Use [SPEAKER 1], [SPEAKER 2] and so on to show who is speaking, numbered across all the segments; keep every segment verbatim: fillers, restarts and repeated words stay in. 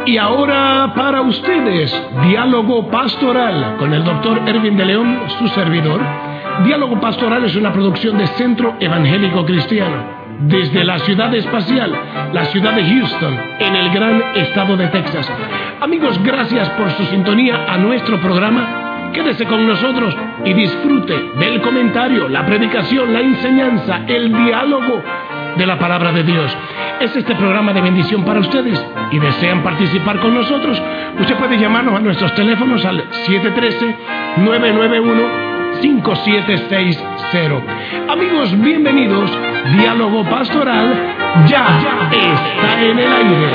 [SPEAKER 1] Y ahora para ustedes, Diálogo Pastoral, con el doctor Erwin de León, su servidor. Diálogo Pastoral es una producción de Centro Evangélico Cristiano, desde la ciudad espacial, la ciudad de Houston, en el gran estado de Texas. Amigos, gracias por su sintonía a nuestro programa. Quédese con nosotros y disfrute del comentario, la predicación, la enseñanza, el diálogo de la palabra de Dios. Es este programa de bendición para ustedes y desean participar con nosotros. Usted puede llamarnos a nuestros teléfonos al siete uno tres, nueve nueve uno, cinco siete seis cero. Amigos, bienvenidos. Diálogo Pastoral ya, ya está en el aire.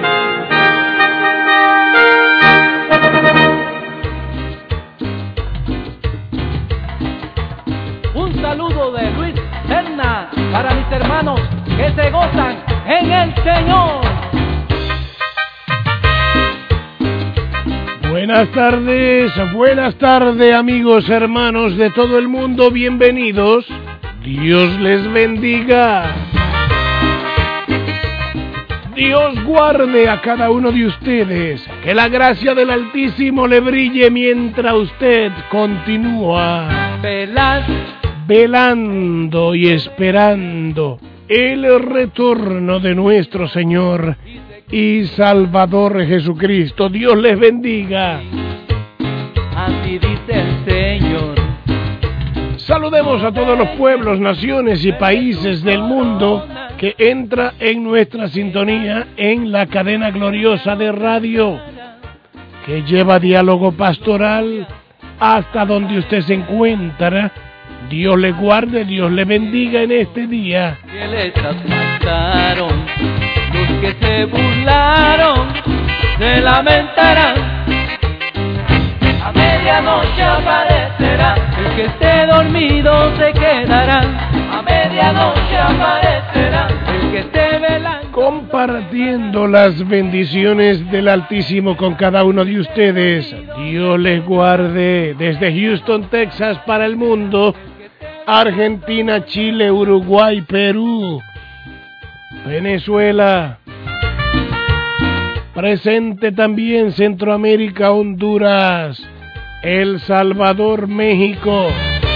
[SPEAKER 2] Un saludo de Luis Serna para mis hermanos que se gozan en el Señor.
[SPEAKER 3] Buenas tardes, buenas tardes, amigos, hermanos de todo el mundo, bienvenidos. Dios les bendiga. Dios guarde a cada uno de ustedes. Que la gracia del Altísimo le brille mientras usted continúa
[SPEAKER 2] Velando.
[SPEAKER 3] velando y esperando el retorno de nuestro Señor y Salvador Jesucristo. Dios les bendiga.
[SPEAKER 2] Así dice el Señor.
[SPEAKER 3] Saludemos a todos los pueblos, naciones y países del mundo que entra en nuestra sintonía en la cadena gloriosa de radio que lleva diálogo pastoral hasta donde usted se encuentra. Dios le guarde, Dios le bendiga en este día.
[SPEAKER 2] Que le traspasaron, los que se burlaron, se lamentarán. A medianoche aparecerá, el que esté dormido se quedará. A medianoche aparecerá, el que esté velando.
[SPEAKER 3] Compartiendo las bendiciones del Altísimo con cada uno de ustedes. Dios les guarde desde Houston, Texas, para el mundo. Argentina, Chile, Uruguay, Perú, Venezuela, presente también Centroamérica, Honduras, El Salvador, México,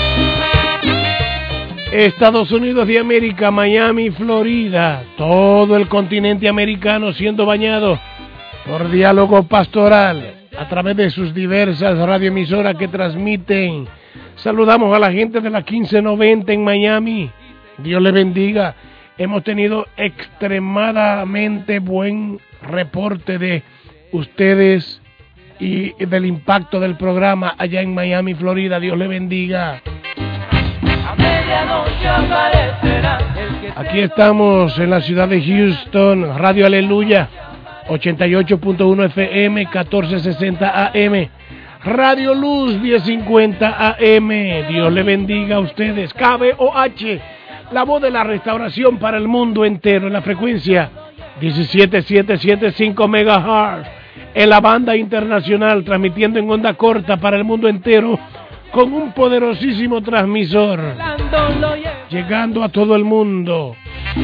[SPEAKER 3] Estados Unidos de América, Miami, Florida, todo el continente americano siendo bañado por diálogo pastoral a través de sus diversas radioemisoras que transmiten. Saludamos a la gente de la quince noventa en Miami. Dios les bendiga. Hemos tenido extremadamente buen reporte de ustedes y del impacto del programa allá en Miami, Florida. Dios les bendiga.
[SPEAKER 2] A medianoche aparecerá, el que
[SPEAKER 3] Aquí estamos en la ciudad de Houston, Radio Aleluya, ochenta y ocho punto uno F M, catorce sesenta A M. Radio Luz diez cincuenta A M. Dios le bendiga a ustedes. K B O H, la voz de la restauración para el mundo entero, en la frecuencia diecisiete mil setecientos setenta y cinco megahertz, en la banda internacional, transmitiendo en onda corta para el mundo entero, con un poderosísimo transmisor, llegando a todo el mundo.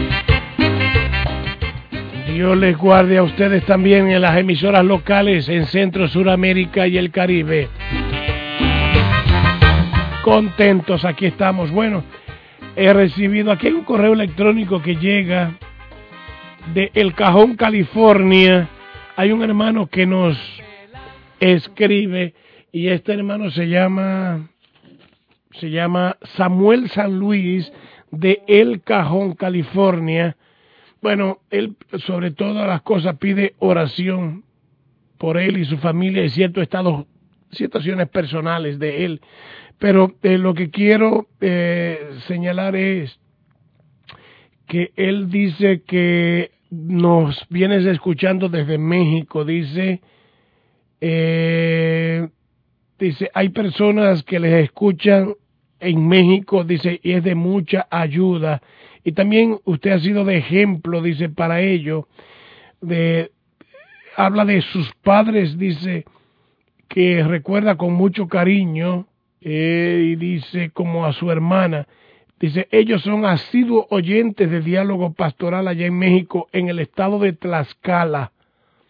[SPEAKER 3] Dios les guarde a ustedes también en las emisoras locales en Centro, Suramérica y el Caribe. Contentos, aquí estamos. Bueno, he recibido aquí un correo electrónico que llega de El Cajón, California. Hay un hermano que nos escribe y este hermano se llama se llama Samuel San Luis de El Cajón, California. Bueno, él sobre todas las cosas pide oración por él y su familia y ciertos estados, situaciones personales de él. Pero eh, lo que quiero eh, señalar es que él dice que nos vienes escuchando desde México. Dice, eh, dice, hay personas que les escuchan en México, dice, y es de mucha ayuda. Y también usted ha sido de ejemplo, dice, para ello. De, habla de sus padres, dice, que recuerda con mucho cariño, eh, y dice como a su hermana. Dice, ellos son asiduos oyentes de diálogo pastoral allá en México, en el estado de Tlaxcala.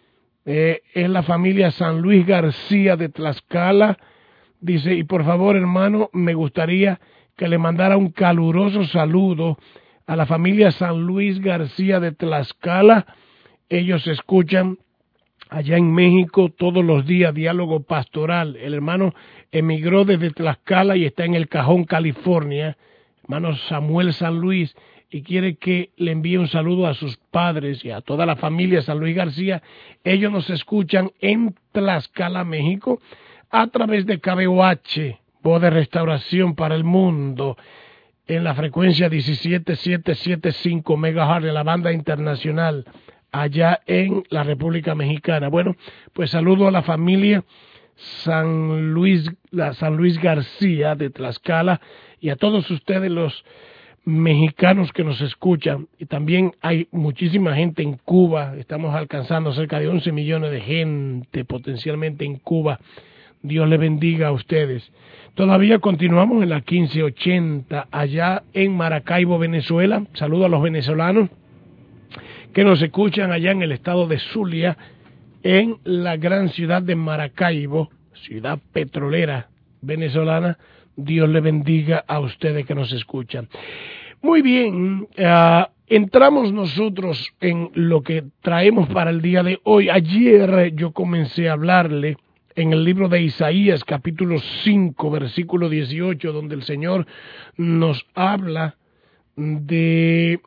[SPEAKER 3] Eh, es la familia San Luis García de Tlaxcala. Dice, y por favor, hermano, me gustaría que le mandara un caluroso saludo a la familia San Luis García de Tlaxcala. Ellos escuchan allá en México todos los días Diálogo Pastoral. El hermano emigró desde Tlaxcala y está en El Cajón, California. Hermano Samuel San Luis, y quiere que le envíe un saludo a sus padres y a toda la familia San Luis García. Ellos nos escuchan en Tlaxcala, México, a través de K B O H, Voz de Restauración para el Mundo, en la frecuencia diecisiete mil setecientos setenta y cinco megahertz de la banda internacional, allá en la República Mexicana. Bueno, pues saludo a la familia San Luis, la San Luis García de Tlaxcala, y a todos ustedes los mexicanos que nos escuchan. Y también hay muchísima gente en Cuba. Estamos alcanzando cerca de once millones de gente potencialmente en Cuba. Dios le bendiga a ustedes. Todavía continuamos en la quince ochenta allá en Maracaibo, Venezuela. Saludo a los venezolanos que nos escuchan allá en el estado de Zulia, en la gran ciudad de Maracaibo, ciudad petrolera venezolana. Dios le bendiga a ustedes que nos escuchan. Muy bien, uh, entramos nosotros en lo que traemos para el día de hoy. Ayer yo comencé a hablarle en el libro de Isaías, capítulo cinco, versículo dieciocho, donde el Señor nos habla de,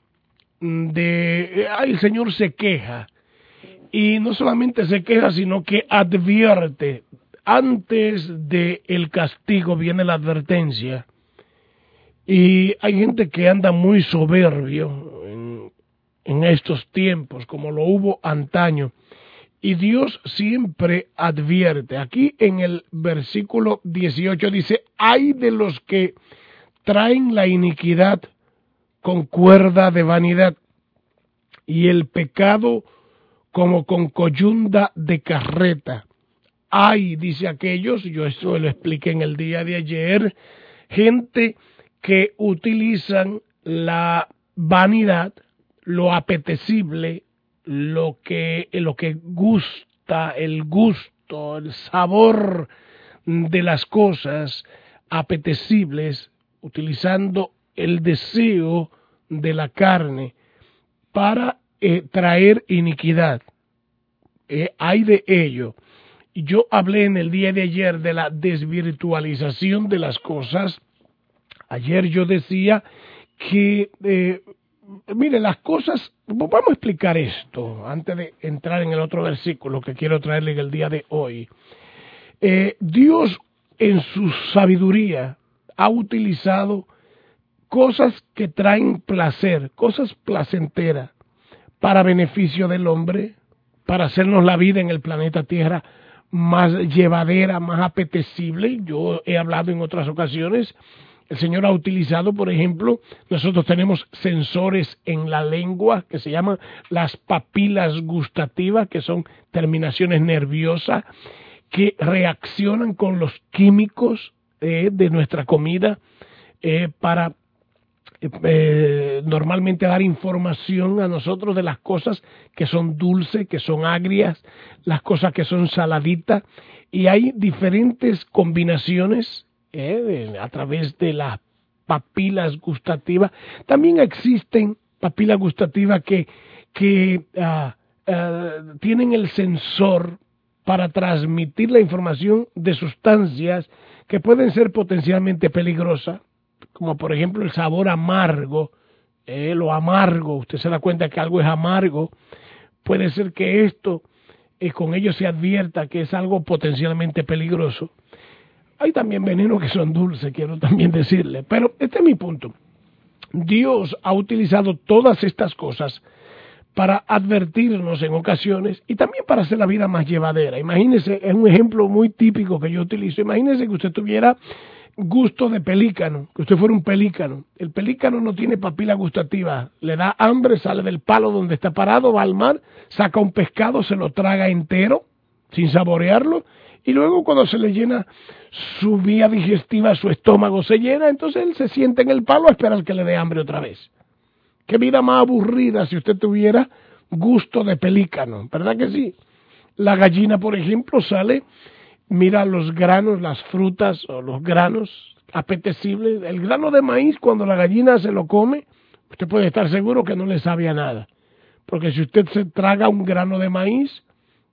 [SPEAKER 3] de ay, el Señor se queja. Y no solamente se queja, sino que advierte. Antes del castigo viene la advertencia. Y hay gente que anda muy soberbio en, en estos tiempos, como lo hubo antaño. Y Dios siempre advierte. Aquí en el versículo dieciocho dice, ay de los que traen la iniquidad con cuerda de vanidad y el pecado como con coyunda de carreta. Ay, dice aquellos, yo esto lo expliqué en el día de ayer, gente que utilizan la vanidad, lo apetecible, lo que, lo que gusta, el gusto, el sabor de las cosas apetecibles, utilizando el deseo de la carne para eh, traer iniquidad. Eh, hay de ello. Yo hablé en el día de ayer de la desvirtualización de las cosas. Ayer yo decía que, eh, mire, las cosas, vamos a explicar esto antes de entrar en el otro versículo que quiero traerle en el día de hoy. Eh, Dios en su sabiduría ha utilizado cosas que traen placer, cosas placenteras para beneficio del hombre, para hacernos la vida en el planeta Tierra más llevadera, más apetecible. Yo he hablado en otras ocasiones, el Señor ha utilizado, por ejemplo, nosotros tenemos sensores en la lengua que se llaman las papilas gustativas, que son terminaciones nerviosas que reaccionan con los químicos eh, de nuestra comida eh, para eh, normalmente dar información a nosotros de las cosas que son dulces, que son agrias, las cosas que son saladitas, y hay diferentes combinaciones eh, a través de las papilas gustativas. También existen papilas gustativas que, que uh, uh, tienen el sensor para transmitir la información de sustancias que pueden ser potencialmente peligrosas, como por ejemplo el sabor amargo, eh, lo amargo, usted se da cuenta que algo es amargo, puede ser que esto, eh, con ello se advierta que es algo potencialmente peligroso. Hay también venenos que son dulces, quiero también decirle, pero este es mi punto. Dios ha utilizado todas estas cosas para advertirnos en ocasiones y también para hacer la vida más llevadera. Imagínese, es un ejemplo muy típico que yo utilizo. Imagínese que usted tuviera gusto de pelícano, que usted fuera un pelícano. El pelícano no tiene papila gustativa, le da hambre, sale del palo donde está parado, va al mar, saca un pescado, se lo traga entero, sin saborearlo, y luego cuando se le llena su vía digestiva, su estómago se llena, entonces él se sienta en el palo a esperar que le dé hambre otra vez. Qué vida más aburrida si usted tuviera gusto de pelícano, ¿verdad que sí? La gallina, por ejemplo, sale, mira los granos, las frutas o los granos apetecibles. El grano de maíz, cuando la gallina se lo come, usted puede estar seguro que no le sabe a nada. Porque si usted se traga un grano de maíz,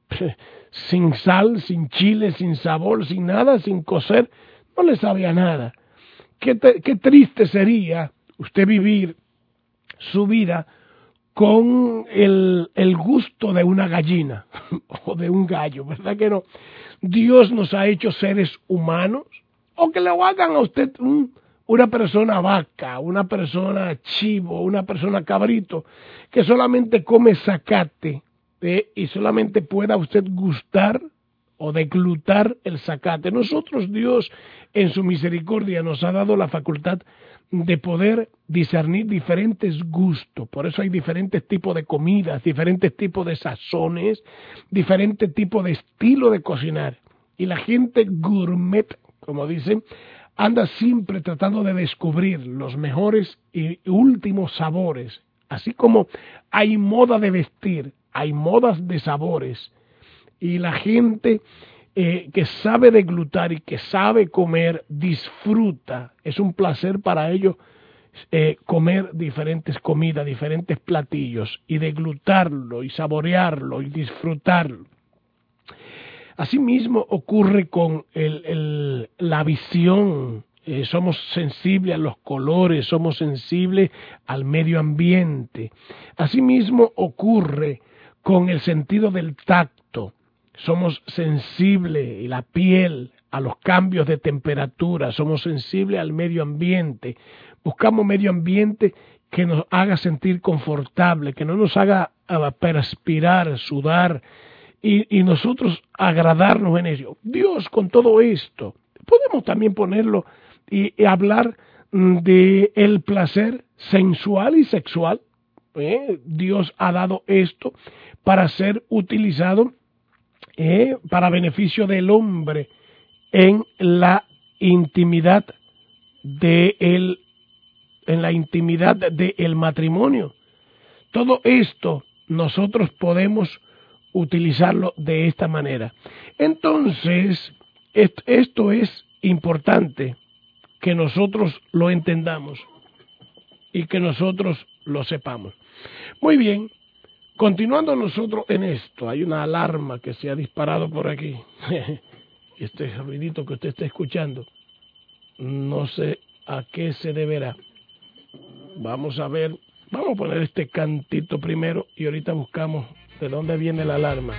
[SPEAKER 3] sin sal, sin chile, sin sabor, sin nada, sin cocer, no le sabe a nada. Qué, te, qué triste sería usted vivir su vida con el, el gusto de una gallina o de un gallo, ¿verdad que no? Dios nos ha hecho seres humanos, o que le hagan a usted un, una persona vaca, una persona chivo, una persona cabrito, que solamente come zacate, ¿eh? Y solamente pueda usted gustar o deglutar el zacate. Nosotros, Dios, en su misericordia, nos ha dado la facultad de poder discernir diferentes gustos. Por eso hay diferentes tipos de comidas, diferentes tipos de sazones, diferentes tipos de estilo de cocinar. Y la gente gourmet, como dicen, anda siempre tratando de descubrir los mejores y últimos sabores. Así como hay moda de vestir, hay modas de sabores. Y la gente eh, que sabe deglutar y que sabe comer, disfruta. Es un placer para ellos eh, comer diferentes comidas, diferentes platillos, y deglutarlo, y saborearlo, y disfrutarlo. Asimismo ocurre con el, el, la visión. Eh, somos sensibles a los colores, somos sensibles al medio ambiente. Asimismo ocurre con el sentido del tacto. Somos sensibles, y la piel, a los cambios de temperatura, somos sensibles al medio ambiente. Buscamos medio ambiente que nos haga sentir confortable, que no nos haga uh, perspirar, sudar, y, y nosotros agradarnos en ello. Dios, con todo esto, podemos también ponerlo y, y hablar de el placer sensual y sexual. ¿Eh? Dios ha dado esto para ser utilizado Eh, para beneficio del hombre en la intimidad de el, en la intimidad del matrimonio. Todo esto nosotros podemos utilizarlo de esta manera. Entonces, esto, esto es importante que nosotros lo entendamos y que nosotros lo sepamos. Muy bien. Continuando nosotros en esto, hay una alarma que se ha disparado por aquí. Este ruidito que usted está escuchando, no sé a qué se deberá. Vamos a ver, vamos a poner este cantito primero y ahorita buscamos de dónde viene la alarma.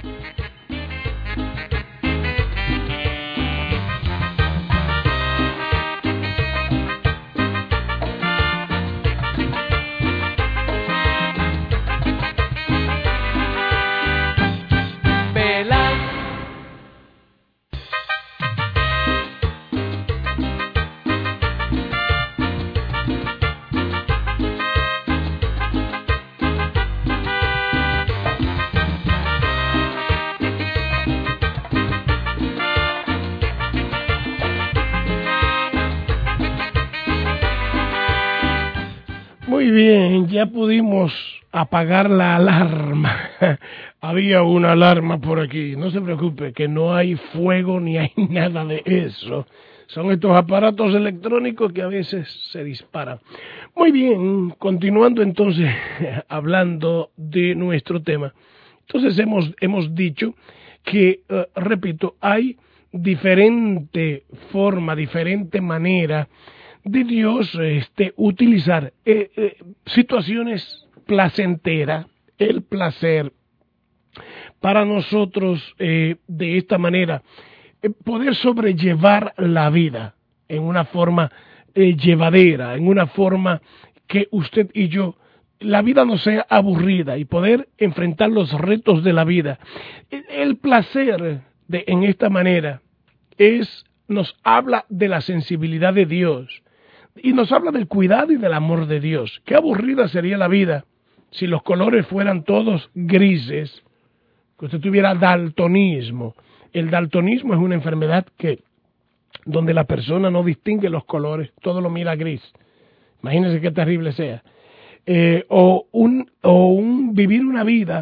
[SPEAKER 3] Muy bien, ya pudimos apagar la alarma. Había una alarma por aquí. No se preocupe, que no hay fuego ni hay nada de eso. Son estos aparatos electrónicos que a veces se disparan. Muy bien, continuando entonces hablando de nuestro tema. Entonces hemos, hemos dicho que, uh, repito, hay diferente forma, diferente manera de Dios este, utilizar eh, eh, situaciones placenteras, el placer, para nosotros eh, de esta manera eh, poder sobrellevar la vida en una forma eh, llevadera, en una forma que usted y yo, la vida no sea aburrida y poder enfrentar los retos de la vida. El, el placer de, en esta manera es, nos habla de la sensibilidad de Dios. Y nos habla del cuidado y del amor de Dios. Qué aburrida sería la vida si los colores fueran todos grises, que usted tuviera daltonismo. El daltonismo es una enfermedad que donde la persona no distingue los colores, todo lo mira gris. Imagínense qué terrible sea. Eh, o, un, o un vivir una vida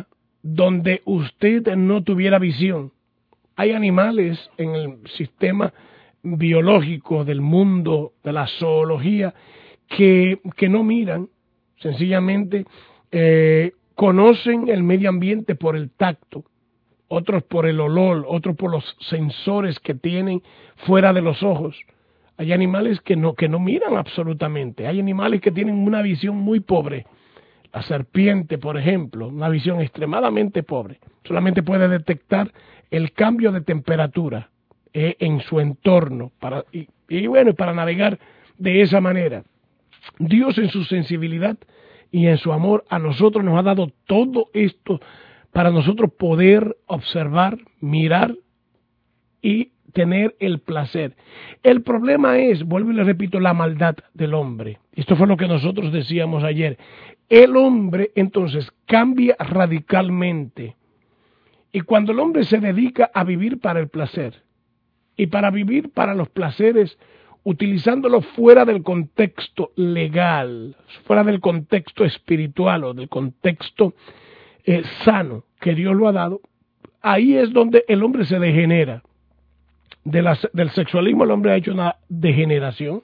[SPEAKER 3] donde usted no tuviera visión. Hay animales en el sistema biológico del mundo, de la zoología, que, que no miran, sencillamente eh, conocen el medio ambiente por el tacto, otros por el olor, otros por los sensores que tienen fuera de los ojos. Hay animales que no, que no miran absolutamente, hay animales que tienen una visión muy pobre. La serpiente, por ejemplo, una visión extremadamente pobre, solamente puede detectar el cambio de temperatura eh, en su entorno para, y, y bueno, para navegar de esa manera. Dios en su sensibilidad y en su amor a nosotros nos ha dado todo esto para nosotros poder observar, mirar y tener el placer. El problema es, vuelvo y le repito, la maldad del hombre. Esto fue lo que nosotros decíamos ayer. El hombre entonces cambia radicalmente. Y cuando el hombre se dedica a vivir para el placer y para vivir para los placeres, utilizándolo fuera del contexto legal, fuera del contexto espiritual o del contexto eh, sano que Dios lo ha dado, ahí es donde el hombre se degenera. De la, del sexualismo el hombre ha hecho una degeneración.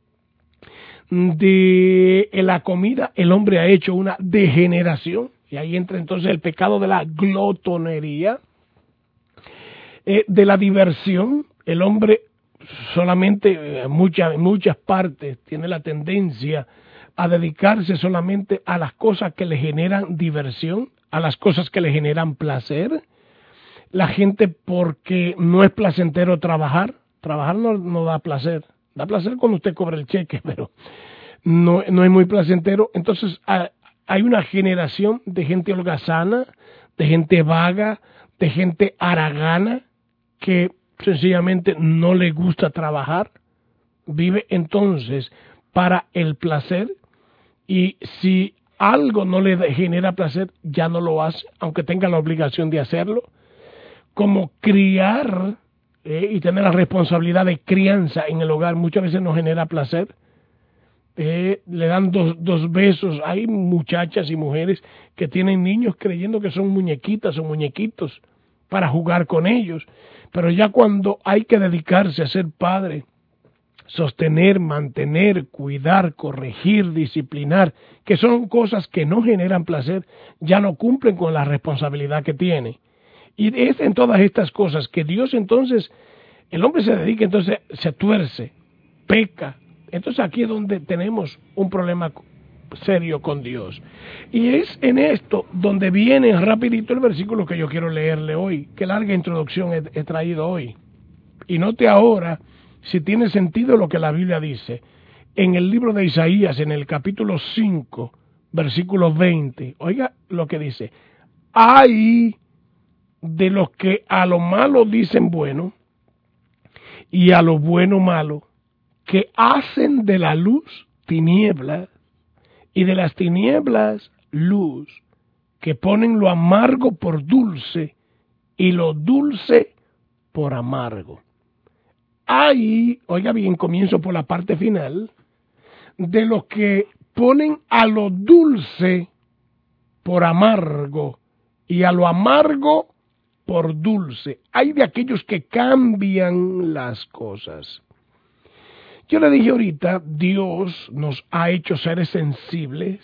[SPEAKER 3] De la comida el hombre ha hecho una degeneración. Y ahí entra entonces el pecado de la glotonería. Eh, de la diversión, el hombre solamente en muchas, muchas partes tiene la tendencia a dedicarse solamente a las cosas que le generan diversión, a las cosas que le generan placer. La gente, porque no es placentero trabajar, trabajar no, no da placer, da placer cuando usted cobra el cheque, pero no, no es muy placentero. Entonces hay una generación de gente holgazana, de gente vaga, de gente haragana, que sencillamente no le gusta trabajar, vive entonces para el placer, y si algo no le genera placer, ya no lo hace, aunque tenga la obligación de hacerlo. Como criar eh, y tener la responsabilidad de crianza en el hogar muchas veces no genera placer. Eh, le dan dos, dos besos. Hay muchachas y mujeres que tienen niños creyendo que son muñequitas o muñequitos para jugar con ellos. Pero ya cuando hay que dedicarse a ser padre, sostener, mantener, cuidar, corregir, disciplinar, que son cosas que no generan placer, ya no cumplen con la responsabilidad que tiene. Y es en todas estas cosas que Dios entonces, el hombre se dedica, entonces se tuerce, peca. Entonces aquí es donde tenemos un problema serio con Dios. Y es en esto donde viene rapidito el versículo que yo quiero leerle hoy. Qué larga introducción he, he traído hoy. Y note ahora si tiene sentido lo que la Biblia dice. En el libro de Isaías, en el capítulo cinco, versículo veinte. Oiga lo que dice. Hay de los que a lo malo dicen bueno y a lo bueno malo, que hacen de la luz tinieblas y de las tinieblas luz, que ponen lo amargo por dulce y lo dulce por amargo. Ahí, oiga bien, comienzo por la parte final, de los que ponen a lo dulce por amargo y a lo amargo por dulce. Hay de aquellos que cambian las cosas. Yo le dije ahorita, Dios nos ha hecho seres sensibles.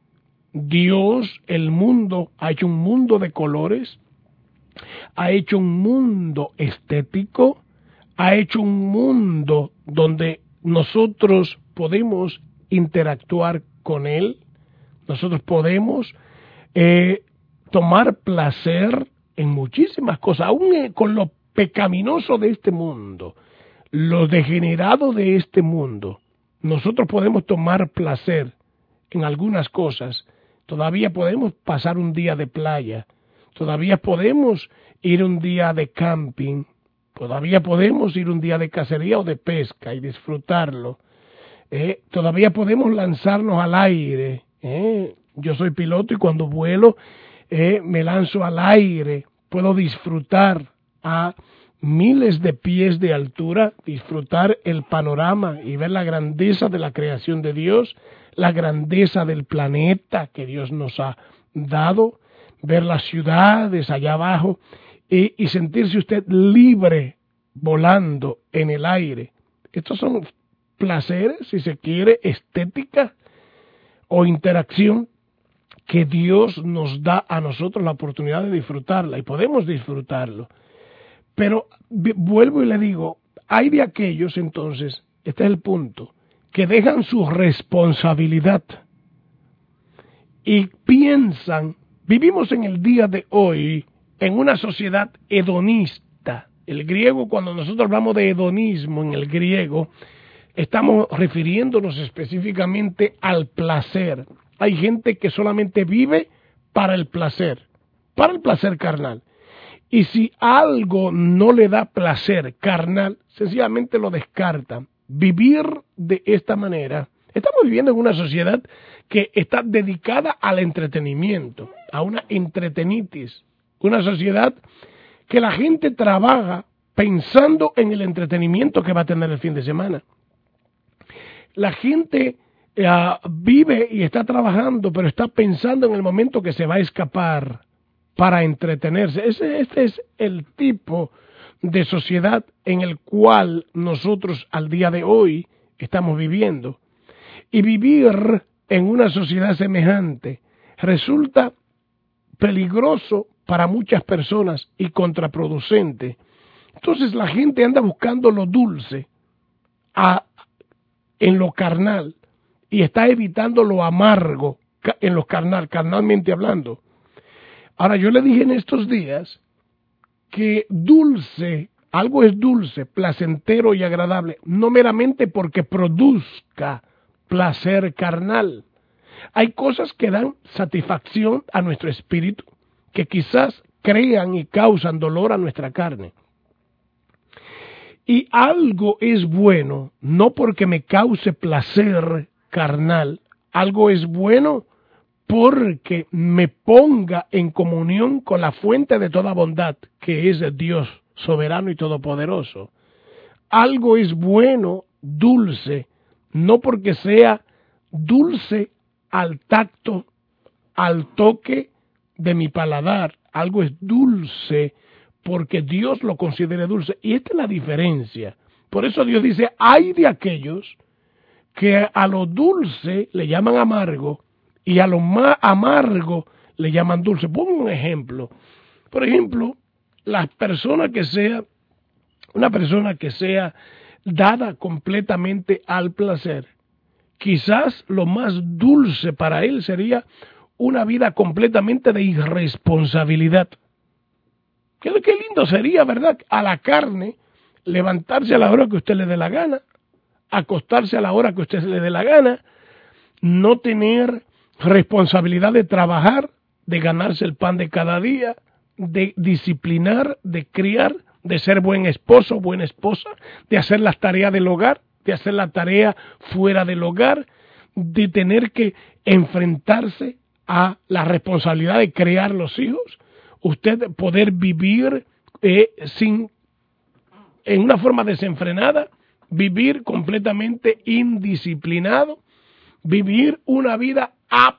[SPEAKER 3] Dios, el mundo, ha hecho un mundo de colores, ha hecho un mundo estético, ha hecho un mundo donde nosotros podemos interactuar con él, nosotros podemos eh, tomar placer en muchísimas cosas, aún con lo pecaminoso de este mundo, lo degenerado de este mundo. Nosotros podemos tomar placer en algunas cosas, todavía podemos pasar un día de playa, todavía podemos ir un día de camping, todavía podemos ir un día de cacería o de pesca y disfrutarlo. Eh, todavía podemos lanzarnos al aire. Eh. Yo soy piloto y cuando vuelo eh, me lanzo al aire. Puedo disfrutar a miles de pies de altura, disfrutar el panorama y ver la grandeza de la creación de Dios, la grandeza del planeta que Dios nos ha dado, ver las ciudades allá abajo y, y sentirse usted libre volando en el aire. Estos son placeres, si se quiere, estética o interacción que Dios nos da a nosotros la oportunidad de disfrutarla, y podemos disfrutarlo. Pero vuelvo y le digo, hay de aquellos entonces, este es el punto, que dejan su responsabilidad y piensan, vivimos en el día de hoy en una sociedad hedonista. El griego, cuando nosotros hablamos de hedonismo en el griego, estamos refiriéndonos específicamente al placer. Hay gente que solamente vive para el placer, para el placer carnal. Y si algo no le da placer carnal, sencillamente lo descartan. Vivir de esta manera, estamos viviendo en una sociedad que está dedicada al entretenimiento, a una entretenitis, una sociedad que la gente trabaja pensando en el entretenimiento que va a tener el fin de semana. La gente uh, vive y está trabajando, pero está pensando en el momento que se va a escapar para entretenerse. Ese, este es el tipo de sociedad en el cual nosotros al día de hoy estamos viviendo. Y vivir en una sociedad semejante resulta peligroso para muchas personas y contraproducente. Entonces la gente anda buscando lo dulce a, en lo carnal y está evitando lo amargo en lo carnal, carnalmente hablando. Ahora, yo le dije en estos días que dulce, algo es dulce, placentero y agradable, no meramente porque produzca placer carnal. Hay cosas que dan satisfacción a nuestro espíritu, que quizás crean y causan dolor a nuestra carne. Y algo es bueno, no porque me cause placer carnal, algo es bueno porque me ponga en comunión con la fuente de toda bondad, que es Dios soberano y todopoderoso. Algo es bueno, dulce, no porque sea dulce al tacto, al toque de mi paladar. Algo es dulce porque Dios lo considere dulce. Y esta es la diferencia. Por eso Dios dice, hay de aquellos que a lo dulce le llaman amargo y a lo más amargo le llaman dulce. Pongo un ejemplo. Por ejemplo, la persona que sea, una persona que sea dada completamente al placer, quizás lo más dulce para él sería una vida completamente de irresponsabilidad. Qué, qué lindo sería, ¿verdad? A la carne, levantarse a la hora que usted le dé la gana, acostarse a la hora que usted le dé la gana, no tener responsabilidad de trabajar, de ganarse el pan de cada día, de disciplinar, de criar, de ser buen esposo, buena esposa, de hacer las tareas del hogar, de hacer la tarea fuera del hogar, de tener que enfrentarse a la responsabilidad de criar los hijos, usted poder vivir eh, sin, en una forma desenfrenada, vivir completamente indisciplinado, vivir una vida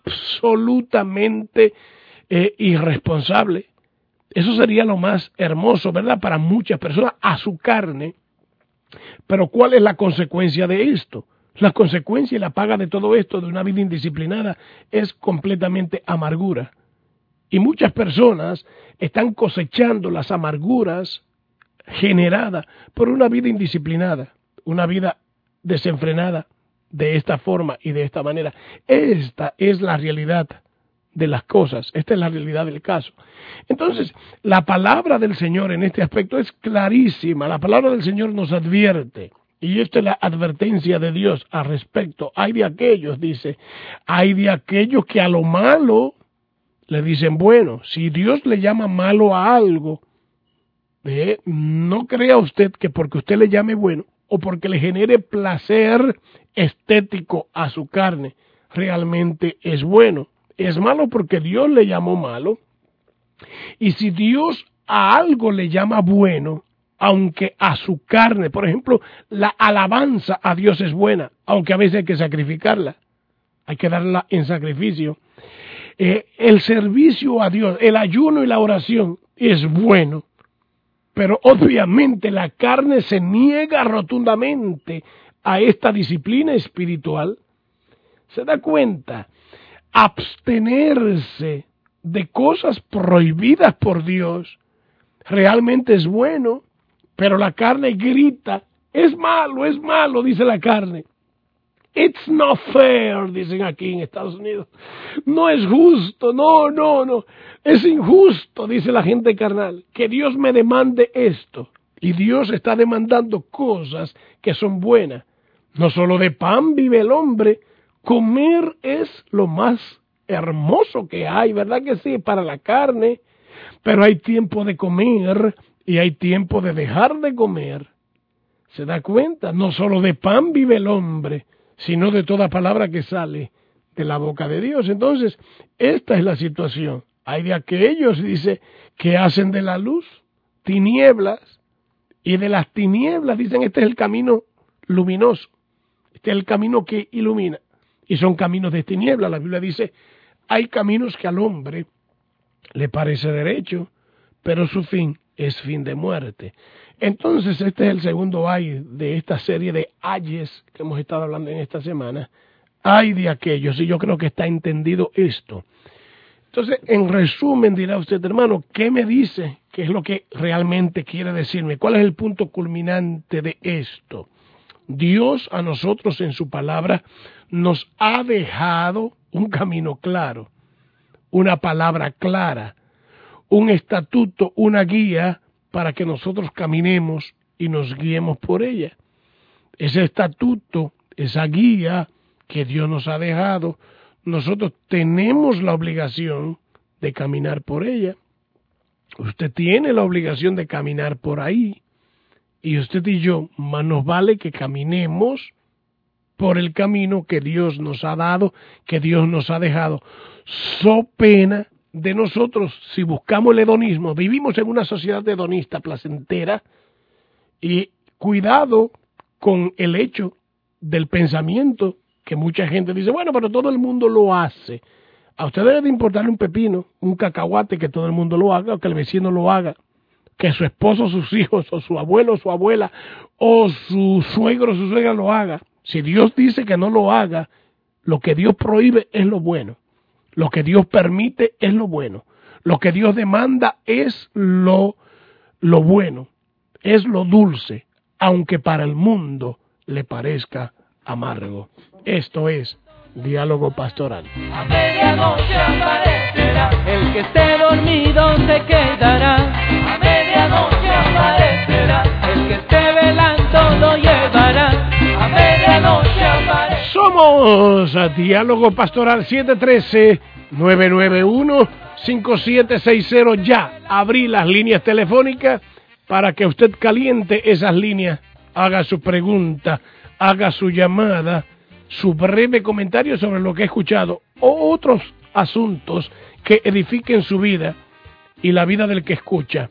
[SPEAKER 3] absolutamente eh, irresponsable. Eso sería lo más hermoso, ¿verdad? Para muchas personas, a su carne. Pero ¿cuál es la consecuencia de esto? La consecuencia y la paga de todo esto, de una vida indisciplinada, es completamente amargura. Y muchas personas están cosechando las amarguras generadas por una vida indisciplinada, una vida desenfrenada de esta forma y de esta manera. Esta es la realidad de las cosas, esta es la realidad del caso. Entonces, la palabra del Señor en este aspecto es clarísima. La palabra del Señor nos advierte, y esta es la advertencia de Dios al respecto. Hay de aquellos, dice, hay de aquellos que a lo malo le dicen bueno. Si Dios le llama malo a algo, eh, no crea usted que porque usted le llame bueno o porque le genere placer estético a su carne, realmente es bueno. Es malo porque Dios le llamó malo. Y si Dios a algo le llama bueno, aunque a su carne, por ejemplo, la alabanza a Dios es buena, aunque a veces hay que sacrificarla, hay que darla en sacrificio. Eh, el servicio a Dios, el ayuno y la oración es bueno, pero obviamente la carne se niega rotundamente a esta disciplina espiritual. ¿Se da cuenta? Abstenerse de cosas prohibidas por Dios realmente es bueno, pero la carne grita, es malo, es malo, dice la carne. It's not fair, dicen aquí en Estados Unidos. No es justo, no, no, no. Es injusto, dice la gente carnal, que Dios me demande esto. Y Dios está demandando cosas que son buenas. No solo de pan vive el hombre, comer es lo más hermoso que hay, ¿verdad que sí? Para la carne. Pero hay tiempo de comer y hay tiempo de dejar de comer. ¿Se da cuenta? No solo de pan vive el hombre, sino de toda palabra que sale de la boca de Dios. Entonces, esta es la situación. Hay de aquellos, dice, que hacen de la luz tinieblas, y de las tinieblas, dicen, este es el camino luminoso, este es el camino que ilumina, y son caminos de tinieblas. La Biblia dice, hay caminos que al hombre le parece derecho, pero su fin es fin de muerte. Entonces, este es el segundo ay de esta serie de ayes que hemos estado hablando en esta semana. Ay de aquellos, y yo creo que está entendido esto. Entonces, en resumen, dirá usted, hermano, ¿qué me dice? ¿Qué es lo que realmente quiere decirme? ¿Cuál es el punto culminante de esto? Dios a nosotros en su palabra nos ha dejado un camino claro, una palabra clara, un estatuto, una guía para que nosotros caminemos y nos guiemos por ella. Ese estatuto, esa guía que Dios nos ha dejado, nosotros tenemos la obligación de caminar por ella. Usted tiene la obligación de caminar por ahí. Y usted y yo, más nos vale que caminemos por el camino que Dios nos ha dado, que Dios nos ha dejado. So pena de nosotros, si buscamos el hedonismo, vivimos en una sociedad hedonista, placentera, y cuidado con el hecho del pensamiento, que mucha gente dice, bueno, pero todo el mundo lo hace. A usted debe de importarle un pepino, un cacahuate, que todo el mundo lo haga, o que el vecino lo haga, que su esposo, sus hijos, o su abuelo, su abuela, o su suegro, su suegra lo haga. Si Dios dice que no lo haga, lo que Dios prohíbe es lo bueno. Lo que Dios permite es lo bueno. Lo que Dios demanda es lo, lo bueno, es lo dulce, aunque para el mundo le parezca amargo. Esto es Diálogo Pastoral.
[SPEAKER 2] A medianoche aparecerá, el que esté dormido se quedará. A medianoche aparecerá, el que esté velando lo llevará. A medianoche aparecerá.
[SPEAKER 3] Somos a Diálogo Pastoral siete uno tres, nueve nueve uno, cinco siete seis cero. Ya abrí las líneas telefónicas para que usted caliente esas líneas, haga su pregunta, haga su llamada, su breve comentario sobre lo que ha escuchado o otros asuntos que edifiquen su vida y la vida del que escucha.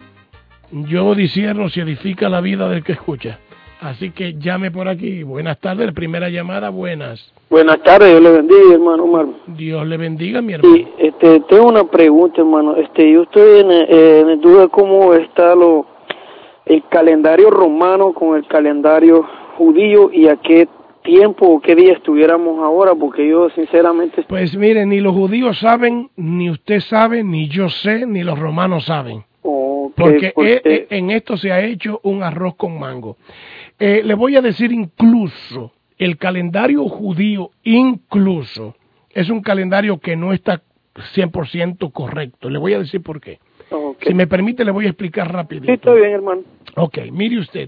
[SPEAKER 3] Yo discierno si edifica la vida del que escucha. Así que llame por aquí. Buenas tardes, primera llamada, buenas.
[SPEAKER 4] Buenas tardes, Dios le bendiga, hermano Omar.
[SPEAKER 3] Dios le bendiga, mi hermano.
[SPEAKER 4] Y este, tengo una pregunta, hermano. Este, yo estoy en, eh, en duda cómo está lo, el calendario romano con el calendario judío y a qué tiempo o qué día estuviéramos ahora, porque yo sinceramente...
[SPEAKER 3] Pues mire, ni los judíos saben, ni usted sabe, ni yo sé, ni los romanos saben.
[SPEAKER 4] Okay,
[SPEAKER 3] porque
[SPEAKER 4] porque...
[SPEAKER 3] eh, en esto se ha hecho un arroz con mango. Eh, le voy a decir incluso, el calendario judío incluso es un calendario que no está cien por ciento correcto. Le voy a decir por qué.
[SPEAKER 4] Okay.
[SPEAKER 3] Si me permite, le voy a explicar rápido.
[SPEAKER 4] Sí, está bien, hermano.
[SPEAKER 3] Ok, mire usted.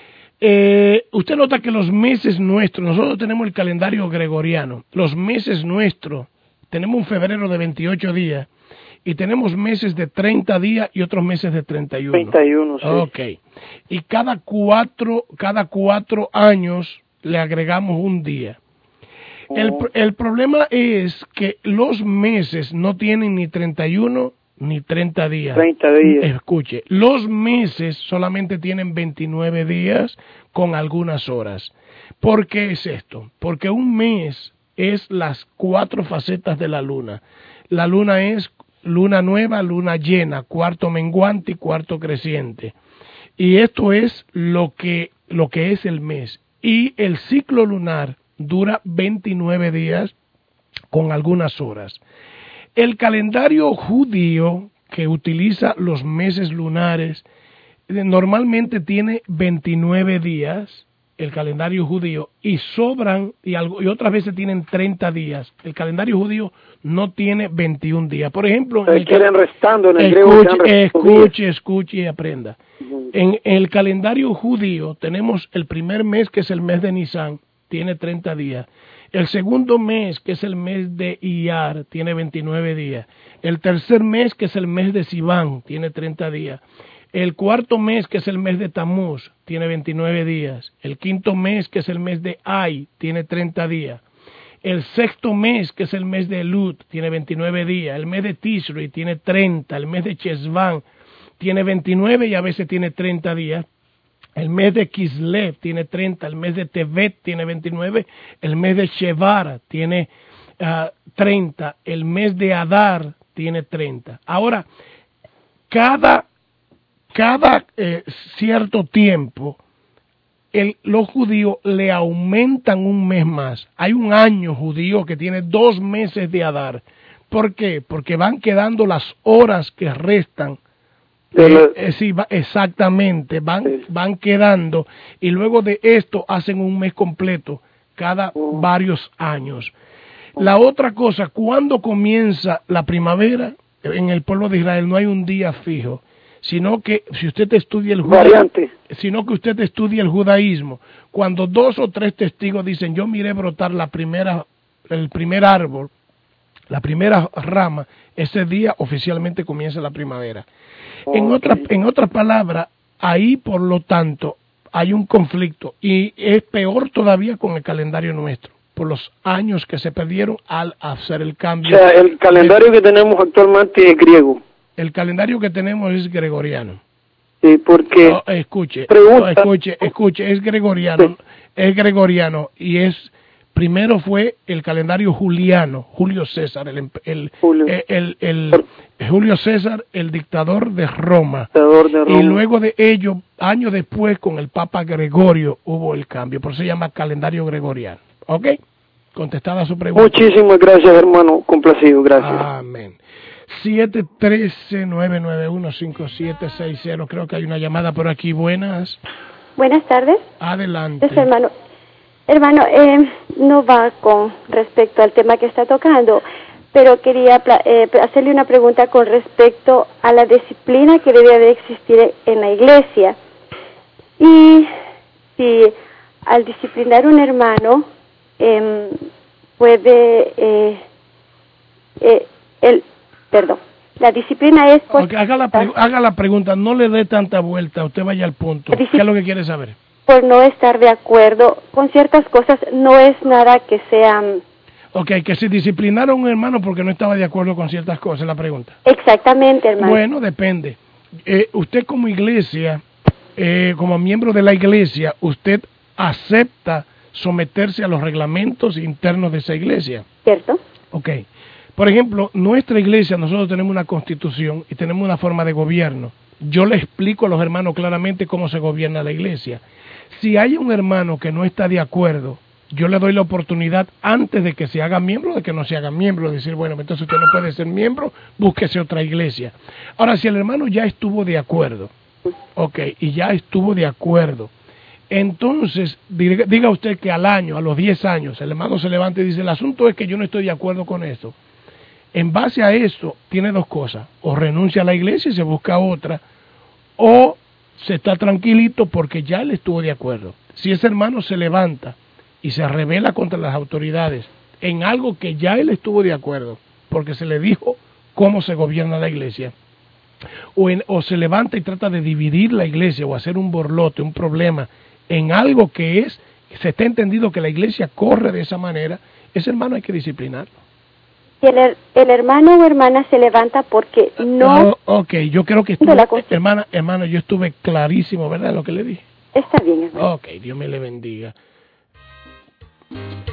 [SPEAKER 3] Eh, usted nota que los meses nuestros, nosotros tenemos el calendario gregoriano, los meses nuestros, tenemos un febrero de veintiocho días y tenemos meses de treinta días y otros meses de treinta y uno.
[SPEAKER 4] treinta y uno, sí.
[SPEAKER 3] Ok. Y cada cuatro, cada cuatro años le agregamos un día. Oh. El, el problema es que los meses no tienen ni treinta y uno ni treinta días.
[SPEAKER 4] treinta días.
[SPEAKER 3] Escuche, los meses solamente tienen veintinueve días con algunas horas. ¿Por qué es esto? Porque un mes es las cuatro facetas de la luna. La luna es luna nueva, luna llena, cuarto menguante y cuarto creciente. Y esto es lo que, lo que es el mes. Y el ciclo lunar dura veintinueve días con algunas horas. El calendario judío, que utiliza los meses lunares, normalmente tiene veintinueve días, el calendario judío, y sobran, y, algo, y otras veces tienen treinta días. El calendario judío no tiene veintiún días. Por ejemplo,
[SPEAKER 4] Se quieren restando en el
[SPEAKER 3] escuche,
[SPEAKER 4] griego.
[SPEAKER 3] Escuche, escuche y aprenda. Uh-huh. En el calendario judío tenemos el primer mes, que es el mes de Nisan, tiene treinta días. El segundo mes, que es el mes de Iyar, tiene veintinueve días. El tercer mes, que es el mes de Sivan, tiene treinta días. El cuarto mes, que es el mes de Tamuz, tiene veintinueve días. El quinto mes, que es el mes de Ay, tiene treinta días. El sexto mes, que es el mes de Elul, tiene veintinueve días. El mes de Tishrei tiene treinta. El mes de Chesvan tiene veintinueve y a veces tiene treinta días. El mes de Kislev tiene treinta. El mes de Tevet tiene veintinueve. El mes de Shevar tiene uh, treinta. El mes de Adar tiene treinta. Ahora, cada Cada eh, cierto tiempo, el, los judíos le aumentan un mes más. Hay un año judío que tiene dos meses de Adar. ¿Por qué? Porque van quedando las horas que restan. Eh, eh, sí, va, exactamente, van, sí. van quedando. Y luego de esto hacen un mes completo cada oh. varios años. La otra cosa, ¿cuándo comienza la primavera? En el pueblo de Israel no hay un día fijo, sino que si usted estudia el judaísmo, sino que usted estudia el judaísmo, cuando dos o tres testigos dicen yo miré brotar la primera, el primer árbol, la primera rama, ese día oficialmente comienza la primavera. Okay. En otra, en otras palabras, ahí por lo tanto hay un conflicto y es peor todavía con el calendario nuestro, por los años que se perdieron al hacer el cambio.
[SPEAKER 4] O sea, el calendario de, que tenemos actualmente es griego.
[SPEAKER 3] El calendario que tenemos es gregoriano.
[SPEAKER 4] Sí, porque...
[SPEAKER 3] No, escuche, no, escuche, escuche, es gregoriano, sí. es gregoriano y es, primero fue el calendario juliano, Julio César, el, el, Julio. el, el, el, el Julio César, el dictador de Roma.
[SPEAKER 4] Dictador de Roma.
[SPEAKER 3] Y luego de ello, años después, con el Papa Gregorio, hubo el cambio, por eso se llama calendario gregoriano. ¿Ok? Contestada su pregunta.
[SPEAKER 4] Muchísimas gracias, hermano, complacido, gracias.
[SPEAKER 3] Amén. siete uno tres, nueve nueve uno, cinco siete seis cero. Creo que hay una llamada por aquí. Buenas.
[SPEAKER 5] Buenas tardes.
[SPEAKER 3] Adelante.
[SPEAKER 5] Es hermano, hermano eh, no va con respecto al tema que está tocando, pero quería eh, hacerle una pregunta con respecto a la disciplina que debe de existir en la iglesia. Y si al disciplinar un hermano eh, puede... Eh, eh, el Perdón, la disciplina es... Por...
[SPEAKER 3] Okay, haga, la haga la pregunta, no le dé tanta vuelta, usted vaya al punto. ¿Qué es lo que quiere saber?
[SPEAKER 5] Por no estar de acuerdo con ciertas cosas, no es nada que sea...
[SPEAKER 3] Ok, que se disciplinara a un hermano porque no estaba de acuerdo con ciertas cosas, la pregunta.
[SPEAKER 5] Exactamente, hermano.
[SPEAKER 3] Bueno, depende. Eh, usted como iglesia, eh, como miembro de la iglesia, usted acepta someterse a los reglamentos internos de esa iglesia.
[SPEAKER 5] ¿Cierto?
[SPEAKER 3] Ok. Por ejemplo, nuestra iglesia, nosotros tenemos una constitución y tenemos una forma de gobierno. Yo le explico a los hermanos claramente cómo se gobierna la iglesia. Si hay un hermano que no está de acuerdo, yo le doy la oportunidad antes de que se haga miembro, de que no se haga miembro, de decir, bueno, entonces usted no puede ser miembro, búsquese otra iglesia. Ahora, si el hermano ya estuvo de acuerdo, ok, y ya estuvo de acuerdo, entonces diga, diga usted que al año, a los diez años, el hermano se levanta y dice, el asunto es que yo no estoy de acuerdo con esto. En base a eso, tiene dos cosas, o renuncia a la iglesia y se busca otra, o se está tranquilito porque ya él estuvo de acuerdo. Si ese hermano se levanta y se rebela contra las autoridades en algo que ya él estuvo de acuerdo, porque se le dijo cómo se gobierna la iglesia, o, en, o se levanta y trata de dividir la iglesia o hacer un borlote, un problema, en algo que es, se está entendido que la iglesia corre de esa manera, ese hermano hay que disciplinarlo.
[SPEAKER 5] El, el hermano o hermana se levanta porque no...
[SPEAKER 3] Oh, ok, yo creo que estuve, hermana, hermano, yo estuve clarísimo, ¿verdad? Lo que le dije.
[SPEAKER 5] Está bien, hermano.
[SPEAKER 3] Ok, Dios me le bendiga.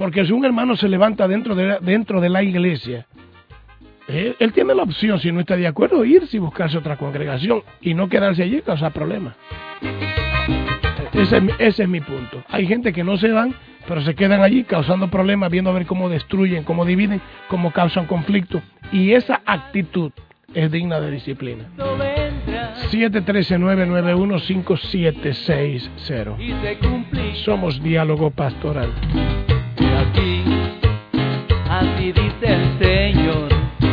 [SPEAKER 3] Porque si un hermano se levanta dentro de la, dentro de la iglesia, él, él tiene la opción, si no está de acuerdo, irse y buscarse otra congregación y no quedarse allí y causar problemas. Ese, ese es mi punto. Hay gente que no se van, pero se quedan allí causando problemas, viendo a ver cómo destruyen, cómo dividen, cómo causan conflicto. Y esa actitud es digna de disciplina. siete uno tres, nueve nueve uno, cinco siete seis cero. Somos Diálogo Pastoral.
[SPEAKER 2] Y aquí, así dice el Señor,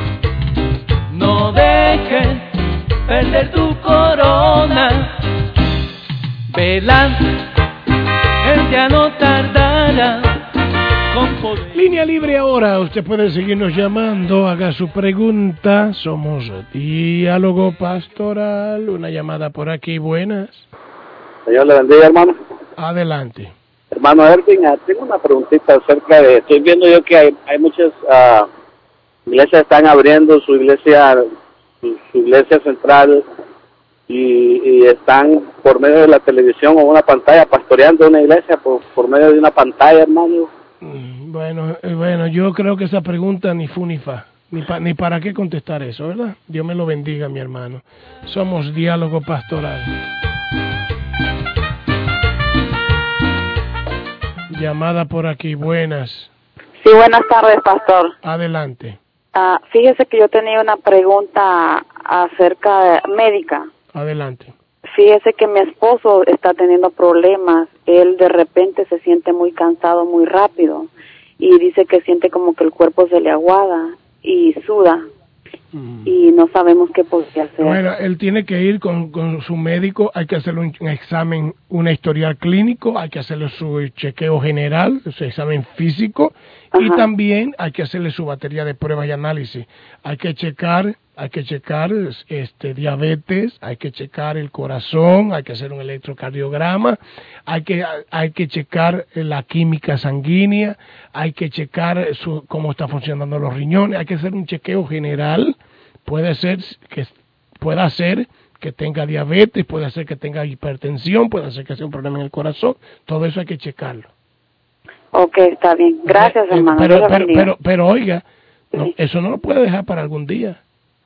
[SPEAKER 2] no dejes perder tu corona, velando, Él ya no tardará.
[SPEAKER 3] Línea libre ahora, usted puede seguirnos llamando, haga su pregunta, somos Diálogo Pastoral, una llamada por aquí, buenas.
[SPEAKER 6] Señor, le bendiga, hermano.
[SPEAKER 3] Adelante.
[SPEAKER 6] Hermano Erwin, tengo una preguntita acerca de, estoy viendo yo que hay, hay muchas uh, iglesias están abriendo su iglesia, su, su iglesia central y, y están por medio de la televisión o una pantalla pastoreando una iglesia por, por medio de una pantalla, hermano.
[SPEAKER 3] Bueno, eh, bueno, yo creo que esa pregunta ni fu ni fa, ni, pa, ni para qué contestar eso, ¿verdad? Dios me lo bendiga, mi hermano. Somos Diálogo Pastoral. Llamada por aquí, buenas.
[SPEAKER 7] Sí, buenas tardes, pastor.
[SPEAKER 3] Adelante.
[SPEAKER 7] Uh, fíjese que yo tenía una pregunta acerca de médica.
[SPEAKER 3] Adelante.
[SPEAKER 7] Fíjese que mi esposo está teniendo problemas. Él de repente se siente muy cansado muy rápido y dice que siente como que el cuerpo se le aguada y suda. Mm. Y no sabemos qué podría hacer.
[SPEAKER 3] Bueno, él tiene que ir con, con su médico, hay que hacerle un, un examen, un historial clínico, hay que hacerle su chequeo general, su examen físico. Ajá. Y también hay que hacerle su batería de pruebas y análisis. Hay que checar, hay que checar este diabetes, hay que checar el corazón, hay que hacer un electrocardiograma, hay que hay que checar la química sanguínea, hay que checar su, cómo está funcionando los riñones, hay que hacer un chequeo general. Puede ser que pueda ser que tenga diabetes, puede ser que tenga hipertensión, puede ser que sea un problema en el corazón, todo eso hay que checarlo.
[SPEAKER 7] Ok, está bien. Gracias,
[SPEAKER 3] eh,
[SPEAKER 7] hermano.
[SPEAKER 3] Pero, pero, pero, pero, oiga, no, sí. Eso no lo puede dejar para algún día.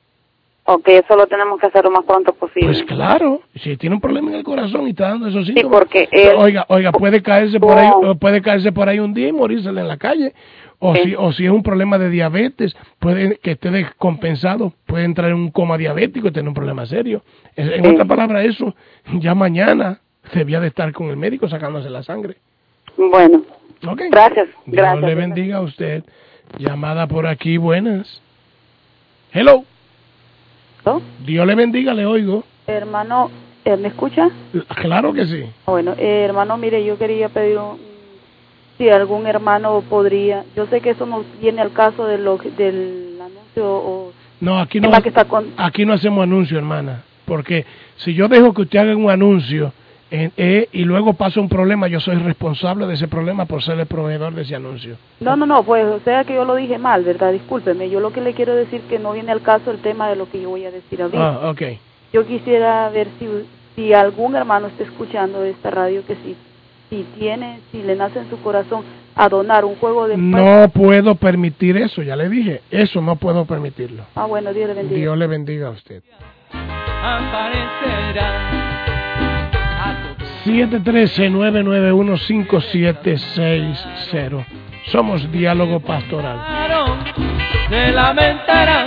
[SPEAKER 7] Ok, eso lo tenemos que hacer lo más pronto posible.
[SPEAKER 3] Pues claro, si tiene un problema en el corazón y está dando esos síntomas.
[SPEAKER 7] Sí, porque él...
[SPEAKER 3] Oiga, oiga, puede caerse por ahí, puede caerse por ahí un día y morírsele en la calle. O, sí. si, o si es un problema de diabetes, puede que esté descompensado, puede entrar en un coma diabético y tener un problema serio. En sí. Otra palabra, eso, ya mañana debía de estar con el médico sacándose la sangre.
[SPEAKER 7] Bueno,
[SPEAKER 3] okay.
[SPEAKER 7] Gracias.
[SPEAKER 3] Dios
[SPEAKER 7] gracias.
[SPEAKER 3] le bendiga a usted. Llamada por aquí, buenas. Hello.
[SPEAKER 7] ¿No?
[SPEAKER 3] Dios le bendiga, le oigo.
[SPEAKER 7] Hermano, ¿me escucha?
[SPEAKER 3] Claro que sí.
[SPEAKER 7] Bueno, eh, hermano, mire, yo quería pedir un, si algún hermano podría, yo sé que eso no viene al caso de lo, del anuncio o...
[SPEAKER 3] No, aquí no,
[SPEAKER 7] que está con...
[SPEAKER 3] aquí no hacemos anuncio, hermana, porque si yo dejo que usted haga un anuncio eh, eh, y luego pasa un problema, yo soy responsable de ese problema por ser el proveedor de ese anuncio.
[SPEAKER 7] No, no, no, pues o sea que yo lo dije mal, ¿verdad? Discúlpeme, yo lo que le quiero decir que no viene al caso el tema de lo que yo voy a decir ahorita.
[SPEAKER 3] Ah, ok.
[SPEAKER 7] Yo quisiera ver si, si algún hermano está escuchando esta radio que sí. Si tiene, si le nace en su corazón a donar un juego de...
[SPEAKER 3] No puedo permitir eso, ya le dije, eso no puedo permitirlo.
[SPEAKER 7] Ah, bueno, Dios le bendiga.
[SPEAKER 3] Dios le bendiga a usted. siete uno tres, nueve nueve uno, cinco siete seis cero. Somos Diálogo Pastoral.
[SPEAKER 2] Se lamentarán,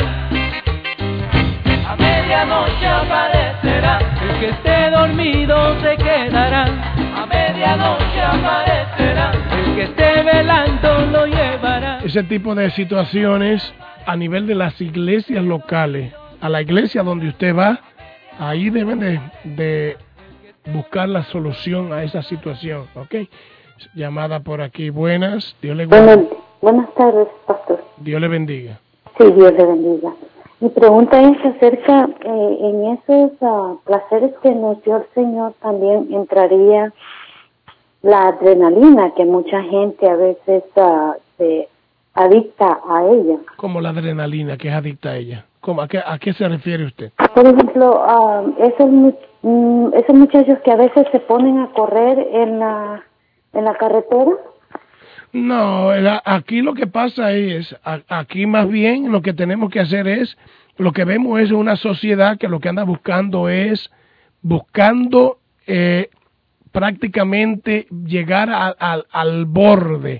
[SPEAKER 2] a medianoche aparecerá, el que esté dormido se quedará. A medianoche aparecerá, el que esté velando lo llevará.
[SPEAKER 3] Ese tipo de situaciones a nivel de las iglesias locales, a la iglesia donde usted va, ahí deben de, de buscar la solución a esa situación, ¿ok? Llamada por aquí, buenas, Dios le bendiga.
[SPEAKER 8] Buenas, buenas tardes, pastor.
[SPEAKER 3] Dios le bendiga.
[SPEAKER 8] Sí, Dios le bendiga. Mi pregunta es acerca, eh, en esos uh, placeres que nos dio el Señor también entraría la adrenalina, que mucha gente a veces uh, se adicta a ella.
[SPEAKER 3] ¿Cómo la adrenalina que es adicta a ella? ¿Cómo? ¿A qué, a qué se refiere usted?
[SPEAKER 8] Por ejemplo, uh, esos, mm, esos muchachos que a veces se ponen a correr en la, en la carretera.
[SPEAKER 3] No, la, aquí lo que pasa es, a, aquí más bien lo que tenemos que hacer es, lo que vemos es una sociedad que lo que anda buscando es, buscando eh, prácticamente llegar a, a, al borde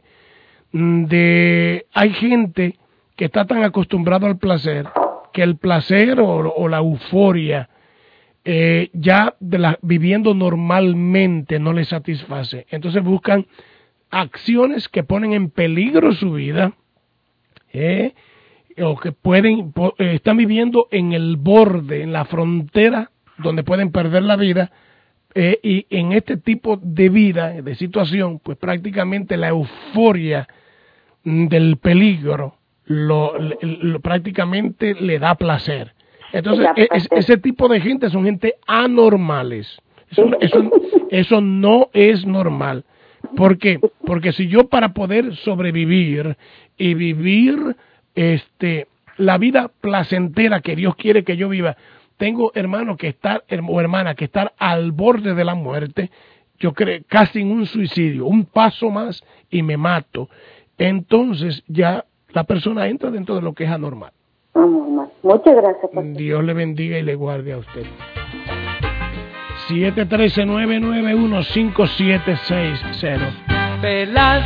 [SPEAKER 3] de, hay gente que está tan acostumbrado al placer, que el placer o, o la euforia eh, ya de la, viviendo normalmente no les satisface. Entonces buscan acciones que ponen en peligro su vida, eh, o que pueden, po, eh, están viviendo en el borde, en la frontera donde pueden perder la vida, eh, y en este tipo de vida, de situación, pues prácticamente la euforia del peligro lo, lo, lo prácticamente le da placer. Entonces, es, ese tipo de gente son gente anormales. Eso, eso, eso no es normal. ¿Por qué? Porque si yo para poder sobrevivir y vivir este la vida placentera que Dios quiere que yo viva, tengo, hermano, que estar, o hermana, que estar al borde de la muerte, yo creo, casi en un suicidio, un paso más y me mato. Entonces ya la persona entra dentro de lo que es anormal.
[SPEAKER 8] Muchas gracias, pastor.
[SPEAKER 3] Dios le bendiga y le guarde a usted. siete uno tres, nueve nueve uno, cinco siete seis cero.
[SPEAKER 2] Velas,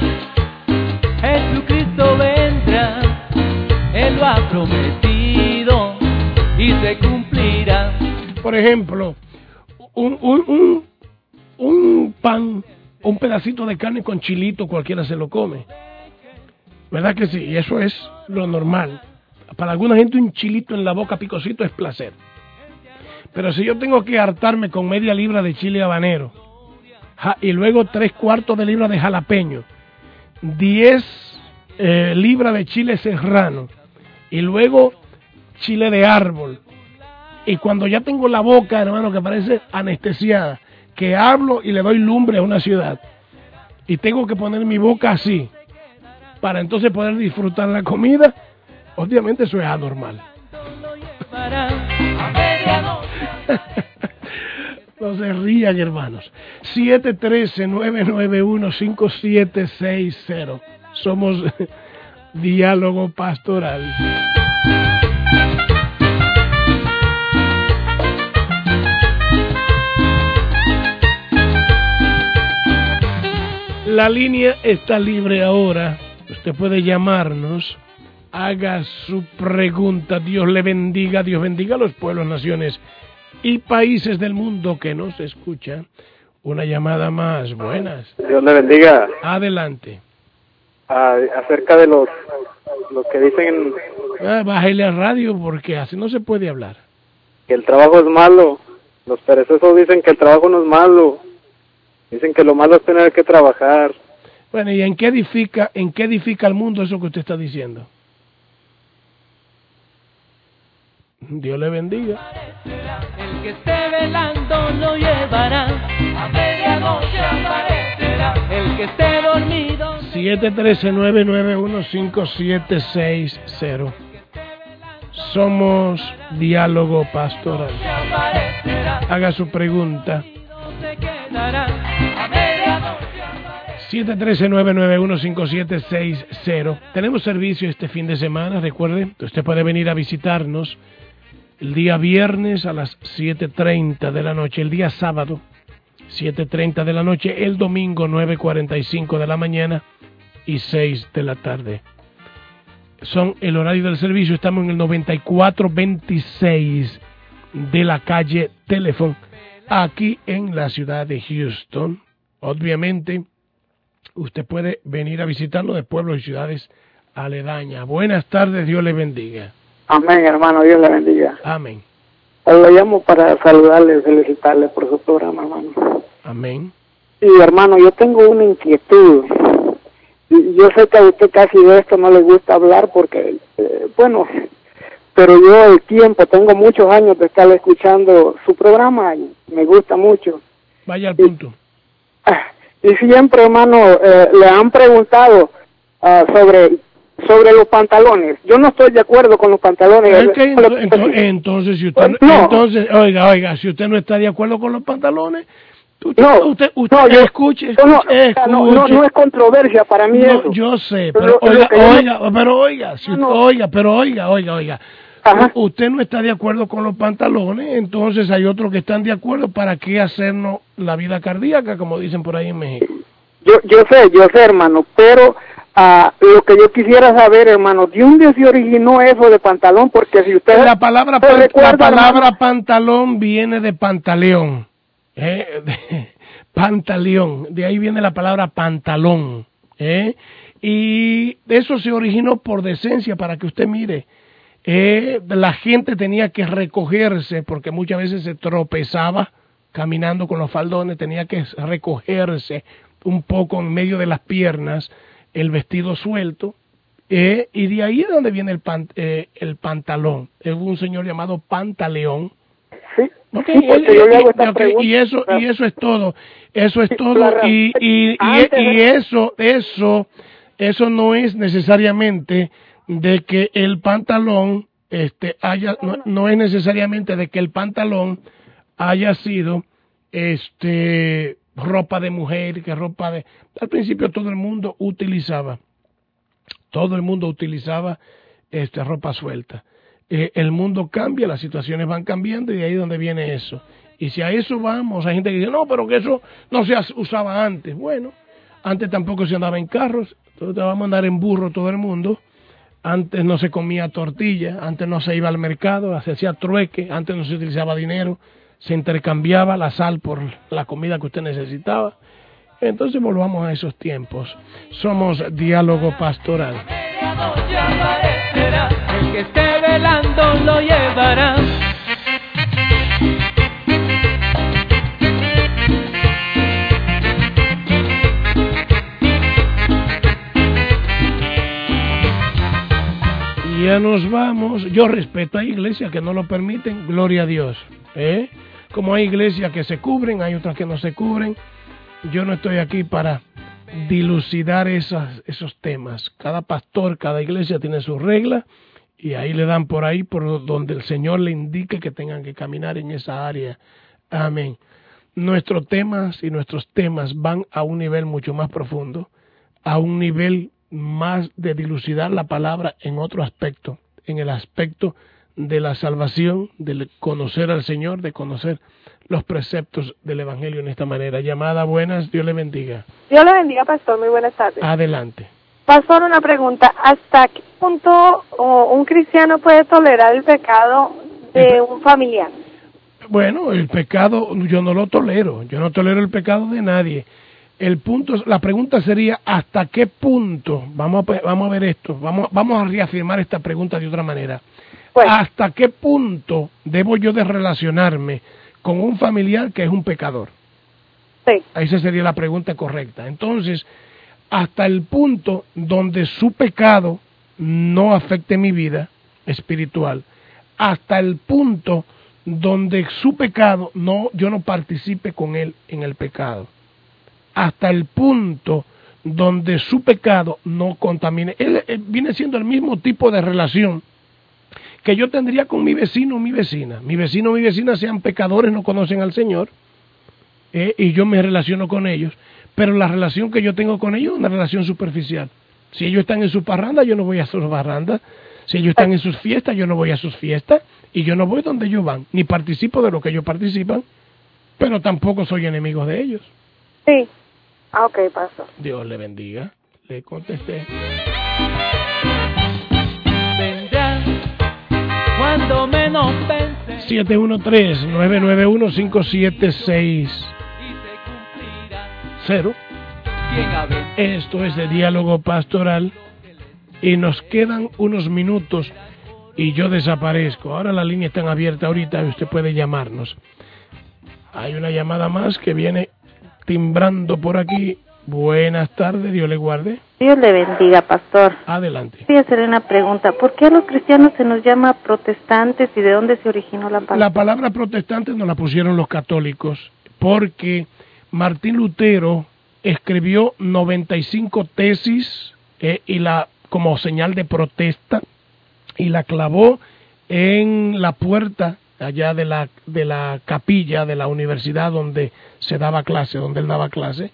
[SPEAKER 2] Jesucristo vendrá, Él lo ha prometido y se cumplirá.
[SPEAKER 3] Por ejemplo, un, un, un, un pan, un pedacito de carne con chilito, cualquiera se lo come. ¿Verdad que sí? Y eso es lo normal. Para alguna gente un chilito en la boca picosito es placer. Pero si yo tengo que hartarme con media libra de chile habanero, ja, y luego tres cuartos de libra de jalapeño, diez eh, libras de chile serrano, y luego chile de árbol, y cuando ya tengo la boca, hermano, que parece anestesiada, que hablo y le doy lumbre a una ciudad, y tengo que poner mi boca así, para entonces poder disfrutar la comida, obviamente eso es anormal. No se rían, hermanos. siete uno tres, nueve nueve uno, cinco siete seis cero. Somos Diálogo Pastoral. La línea está libre ahora. Usted puede llamarnos. Haga su pregunta. Dios le bendiga. Dios bendiga a los pueblos, naciones y países del mundo que nos escuchan. Una llamada más. Buenas.
[SPEAKER 9] Dios le bendiga.
[SPEAKER 3] Adelante.
[SPEAKER 9] Ah, acerca de los, los que dicen...
[SPEAKER 3] Ah, bájale al radio porque así no se puede hablar.
[SPEAKER 9] Que el trabajo es malo. Los perezosos dicen que el trabajo no es malo. Dicen que lo malo es tener que trabajar.
[SPEAKER 3] Bueno, ¿y en qué edifica, en qué edifica el mundo eso que usted está diciendo? Dios le bendiga.
[SPEAKER 2] El que esté velando lo llevará, a medianoche aparecerá. El que esté dormido.
[SPEAKER 3] siete uno tres, nueve nueve uno, cinco siete seis cero. Somos Diálogo Pastoral. Haga su pregunta. siete uno tres, nueve nueve uno, cinco siete seis cero. Tenemos servicio este fin de semana. Recuerde que usted puede venir a visitarnos el día viernes a las siete treinta de la noche, el día sábado siete treinta de la noche, el domingo nueve cuarenta y cinco de la mañana y seis de la tarde. Son el horario del servicio. Estamos en el noventa y cuatro veintiséis de la calle Telephone, aquí en la ciudad de Houston. Obviamente, usted puede venir a visitarnos de pueblos y ciudades aledañas. Buenas tardes, Dios le bendiga.
[SPEAKER 10] Amén, hermano, Dios le bendiga.
[SPEAKER 3] Amén.
[SPEAKER 10] Lo llamo para saludarle y felicitarle por su programa, hermano.
[SPEAKER 3] Amén.
[SPEAKER 10] Y hermano, yo tengo una inquietud. Yo sé que a usted casi de esto no le gusta hablar porque, eh, bueno, pero yo el tiempo, tengo muchos años de estar escuchando su programa y me gusta mucho.
[SPEAKER 3] Vaya al punto.
[SPEAKER 10] Y, y siempre, hermano, eh, le han preguntado uh, sobre sobre los pantalones. Yo no estoy de acuerdo con los pantalones.
[SPEAKER 3] Es que entonces, entonces, si usted, no. entonces, oiga, oiga, si usted no está de acuerdo con los pantalones, Usted,
[SPEAKER 10] no,
[SPEAKER 3] usted, usted
[SPEAKER 10] no, yo,
[SPEAKER 3] escuche,
[SPEAKER 10] yo no,
[SPEAKER 3] escuche,
[SPEAKER 10] no, no, no es controversia para mí
[SPEAKER 3] no,
[SPEAKER 10] eso.
[SPEAKER 3] Yo sé, pero,
[SPEAKER 10] pero
[SPEAKER 3] oiga,
[SPEAKER 10] yo
[SPEAKER 3] oiga,
[SPEAKER 10] no,
[SPEAKER 3] pero oiga, si,
[SPEAKER 10] no,
[SPEAKER 3] oiga, pero oiga, oiga, oiga.
[SPEAKER 10] Ajá.
[SPEAKER 3] Usted no está de acuerdo con los pantalones, entonces hay otros que están de acuerdo. ¿Para qué hacernos la vida cardíaca, como dicen por ahí en México?
[SPEAKER 10] Yo, yo sé, yo sé, hermano, pero uh, lo que yo quisiera saber, hermano, ¿de dónde se originó eso de pantalón? Porque si usted...
[SPEAKER 3] La palabra,
[SPEAKER 10] se
[SPEAKER 3] pan,
[SPEAKER 10] recuerda,
[SPEAKER 3] la palabra
[SPEAKER 10] hermano,
[SPEAKER 3] pantalón viene de pantaleón, ¿eh? de, pantaleón, de ahí viene la palabra pantalón, ¿eh? Y eso se originó por decencia, para que usted mire. Eh, la gente tenía que recogerse porque muchas veces se tropezaba caminando con los faldones, tenía que recogerse un poco en medio de las piernas, el vestido suelto, eh, y de ahí es donde viene el, pan, eh, el pantalón. Es un señor llamado Pantaleón.
[SPEAKER 10] Sí,
[SPEAKER 3] okay,
[SPEAKER 10] sí, porque
[SPEAKER 3] y,
[SPEAKER 10] yo le hago esta
[SPEAKER 3] okay,
[SPEAKER 10] pregunta.
[SPEAKER 3] y eso y eso es todo, eso es
[SPEAKER 10] Sí,
[SPEAKER 3] todo,
[SPEAKER 10] claro.
[SPEAKER 3] y, y, y, y eso, eso, eso no es necesariamente de que el pantalón este haya no, no es necesariamente de que el pantalón haya sido este ropa de mujer, que ropa de al principio todo el mundo utilizaba todo el mundo utilizaba este ropa suelta. Eh, el mundo cambia, las situaciones van cambiando y de ahí es donde viene eso. Y si a eso vamos, hay gente que dice, no, pero que eso no se usaba antes. Bueno, antes tampoco se andaba en carros, entonces te vamos a andar en burro todo el mundo. Antes no se comía tortilla, antes no se iba al mercado, se hacía trueque, antes no se utilizaba dinero, se intercambiaba la sal por la comida que usted necesitaba. Entonces volvamos a esos tiempos. Somos Diálogo Pastoral.
[SPEAKER 2] Medianoche aparecerá, el que esté velando lo llevará.
[SPEAKER 3] Ya nos vamos. Yo respeto a iglesias que no lo permiten, gloria a Dios, ¿eh? Como hay iglesias que se cubren, hay otras que no se cubren. Yo no estoy aquí para dilucidar esas, esos temas. Cada pastor, cada iglesia tiene sus reglas y ahí le dan por ahí por donde el Señor le indique que tengan que caminar en esa área. Amén. Nuestros temas y nuestros temas van a un nivel mucho más profundo, a un nivel más de dilucidar la palabra en otro aspecto, en el aspecto de la salvación, de conocer al Señor, de conocer los preceptos del Evangelio en esta manera. Llamada, buenas, Dios le bendiga.
[SPEAKER 11] Dios le bendiga, pastor, muy buenas tardes.
[SPEAKER 3] Adelante.
[SPEAKER 11] Pastor, una pregunta, ¿hasta qué punto oh, un cristiano puede tolerar el pecado de el, un familiar?
[SPEAKER 3] Bueno, el pecado yo no lo tolero, yo no tolero el pecado de nadie. El punto, la pregunta sería, ¿hasta qué punto? Vamos a, vamos a ver esto, vamos, vamos a reafirmar esta pregunta de otra manera. Bueno. ¿Hasta qué punto debo yo de relacionarme con un familiar que es un pecador?
[SPEAKER 11] Sí.
[SPEAKER 3] Esa sería la pregunta correcta. Entonces, hasta el punto donde su pecado no afecte mi vida espiritual, hasta el punto donde su pecado no, yo no participe con él en el pecado, hasta el punto donde su pecado no contamine. Él, él viene siendo el mismo tipo de relación que yo tendría con mi vecino o mi vecina. Mi vecino o mi vecina sean pecadores, no conocen al Señor, eh, y yo me relaciono con ellos, pero la relación que yo tengo con ellos es una relación superficial. Si ellos están en su parranda, yo no voy a sus parrandas. Si ellos están en sus fiestas, yo no voy a sus fiestas, y yo no voy donde ellos van, ni participo de lo que ellos participan, pero tampoco soy enemigo de ellos.
[SPEAKER 11] Sí. Ah, ok, pastor.
[SPEAKER 3] Dios le bendiga. Le contesté.
[SPEAKER 2] Vendrá cuando menos pense.
[SPEAKER 3] siete uno tres, nueve nueve uno, cinco siete seis cero. Esto es de Diálogo Pastoral y nos quedan unos minutos y yo desaparezco. Ahora la línea está abierta ahorita y usted puede llamarnos. Hay una llamada más que viene timbrando por aquí. Buenas tardes, Dios le guarde.
[SPEAKER 8] Dios le bendiga, pastor.
[SPEAKER 3] Adelante.
[SPEAKER 8] Voy a hacer una pregunta. ¿Por qué a los cristianos se nos llama protestantes y de dónde se originó la palabra?
[SPEAKER 3] La palabra protestante nos la pusieron los católicos porque Martín Lutero escribió noventa y cinco tesis eh, y la como señal de protesta y la clavó en la puerta allá de la, de la capilla de la universidad donde se daba clase, donde él daba clase,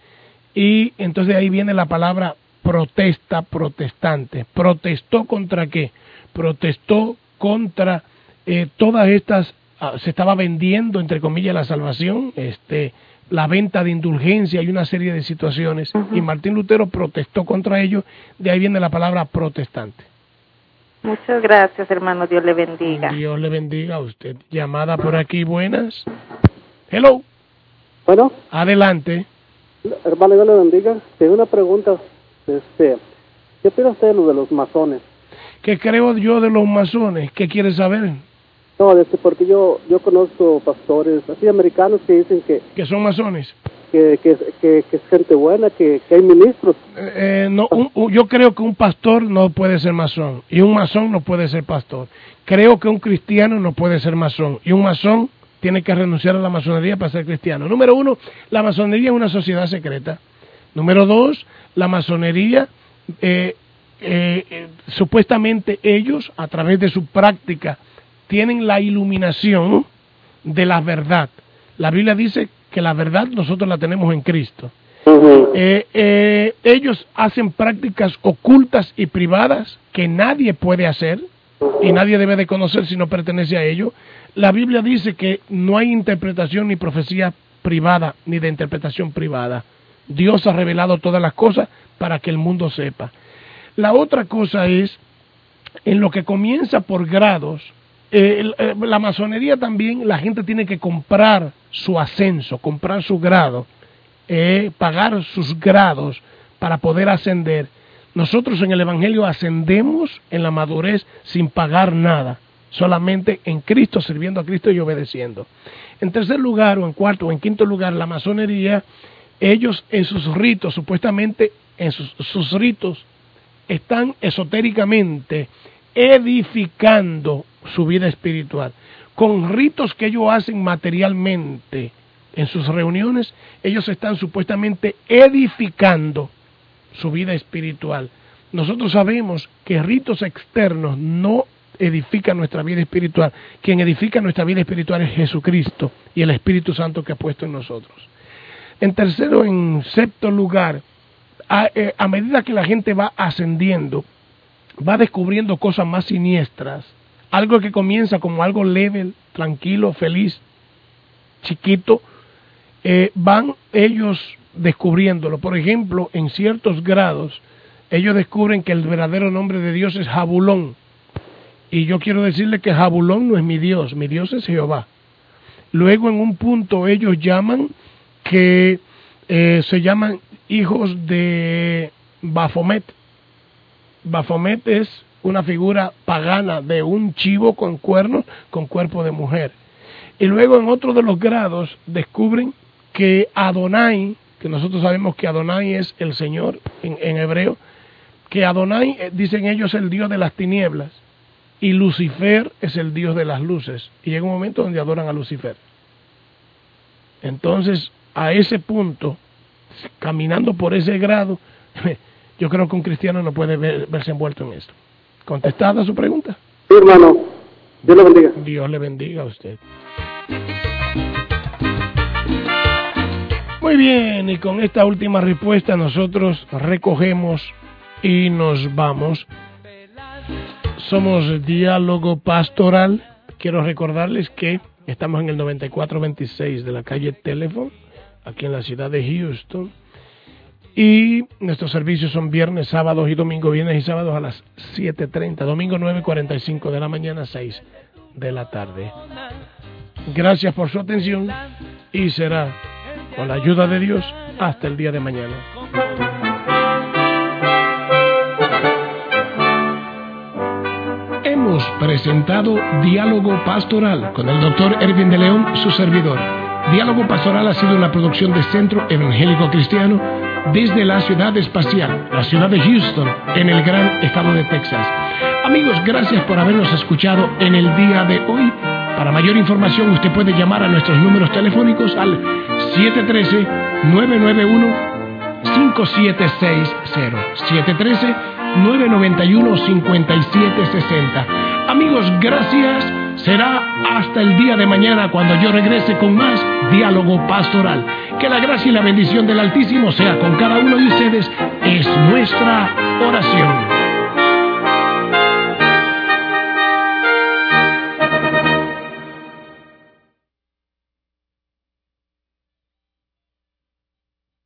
[SPEAKER 3] y entonces de ahí viene la palabra protesta protestante. ¿Protestó contra qué? Protestó contra eh, todas estas, uh, se estaba vendiendo, entre comillas, la salvación, este, la venta de indulgencia y una serie de situaciones, uh-huh. y Martín Lutero protestó contra ello, de ahí viene la palabra protestante.
[SPEAKER 12] Muchas gracias, hermano, Dios le bendiga.
[SPEAKER 3] Dios le bendiga a usted. Llamada por aquí, buenas. Hello.
[SPEAKER 13] Bueno.
[SPEAKER 3] Adelante.
[SPEAKER 13] Hermano, Dios le bendiga. Tengo una pregunta. Este, ¿qué opina usted de lo de los masones?
[SPEAKER 3] ¿Qué creo yo de los masones? ¿Qué quiere saber?
[SPEAKER 13] No, este, porque yo yo conozco pastores así americanos que dicen que...
[SPEAKER 3] ¿Que son masones?
[SPEAKER 13] Que, que, que, que es gente buena, que, que hay ministros.
[SPEAKER 3] Eh, no, un, un, yo creo que un pastor no puede ser masón, y un masón no puede ser pastor. Creo que un cristiano no puede ser masón, y un masón tiene que renunciar a la masonería para ser cristiano. Número uno, la masonería es una sociedad secreta. Número dos, la masonería, eh, eh, eh, supuestamente ellos, a través de su práctica, tienen la iluminación de la verdad. La Biblia dice que la verdad nosotros la tenemos en Cristo. Uh-huh. eh, eh, ellos hacen prácticas ocultas y privadas que nadie puede hacer, y nadie debe de conocer si no pertenece a ellos. La Biblia dice que no hay interpretación ni profecía privada, ni de interpretación privada. Dios ha revelado todas las cosas para que el mundo sepa. La otra cosa es, en lo que comienza por grados, eh, la masonería también, la gente tiene que comprar su ascenso, comprar su grado, eh, pagar sus grados para poder ascender. Nosotros en el Evangelio ascendemos en la madurez sin pagar nada, solamente en Cristo, sirviendo a Cristo y obedeciendo. En tercer lugar, o en cuarto, o en quinto lugar, la masonería, ellos en sus ritos, supuestamente en sus, sus ritos, están esotéricamente edificando su vida espiritual. Con ritos que ellos hacen materialmente en sus reuniones, ellos están supuestamente edificando su vida espiritual. Nosotros sabemos que ritos externos no edifican nuestra vida espiritual. Quien edifica nuestra vida espiritual es Jesucristo y el Espíritu Santo que ha puesto en nosotros. En tercero, en sexto lugar, a, eh, a medida que la gente va ascendiendo, va descubriendo cosas más siniestras. Algo que comienza como algo leve, tranquilo, feliz, chiquito, eh, van ellos descubriéndolo. Por ejemplo, en ciertos grados, ellos descubren que el verdadero nombre de Dios es Jabulón. Y yo quiero decirle que Jabulón no es mi Dios, mi Dios es Jehová. Luego, en un punto, ellos llaman que eh, se llaman hijos de Baphomet. Baphomet es una figura pagana de un chivo con cuernos, con cuerpo de mujer. Y luego en otro de los grados descubren que Adonai, que nosotros sabemos que Adonai es el Señor en, en hebreo, que Adonai, eh, dicen ellos, es el Dios de las tinieblas, y Lucifer es el Dios de las luces. Y llega un momento donde adoran a Lucifer. Entonces, a ese punto, caminando por ese grado, yo creo que un cristiano no puede ver, verse envuelto en esto. ¿Contestada su pregunta?
[SPEAKER 13] Sí, hermano. Dios le bendiga.
[SPEAKER 3] Dios le bendiga a usted. Muy bien, y con esta última respuesta nosotros recogemos y nos vamos. Somos Diálogo Pastoral. Quiero recordarles que estamos en el noventa y cuatro veintiséis de la calle Telephone, aquí en la ciudad de Houston. Y nuestros servicios son viernes, sábados y domingo, viernes y sábados a las siete treinta, domingo nueve cuarenta y cinco de la mañana, seis de la tarde. Gracias por su atención y será, con la ayuda de Dios, hasta el día de mañana. Hemos presentado Diálogo Pastoral con el doctor Erwin de León, su servidor. Diálogo Pastoral ha sido una producción de Centro Evangélico Cristiano desde la ciudad espacial, la ciudad de Houston, en el gran estado de Texas. Amigos, gracias por habernos escuchado en el día de hoy. Para mayor información, usted puede llamar a nuestros números telefónicos al siete uno tres, nueve nueve uno, cinco siete seis cero, siete uno tres, nueve nueve uno, cinco siete seis cero. Amigos, gracias
[SPEAKER 1] Será hasta el día de mañana cuando yo regrese con más Diálogo Pastoral. Que la gracia y la bendición del Altísimo sea con cada uno de ustedes. Es nuestra oración.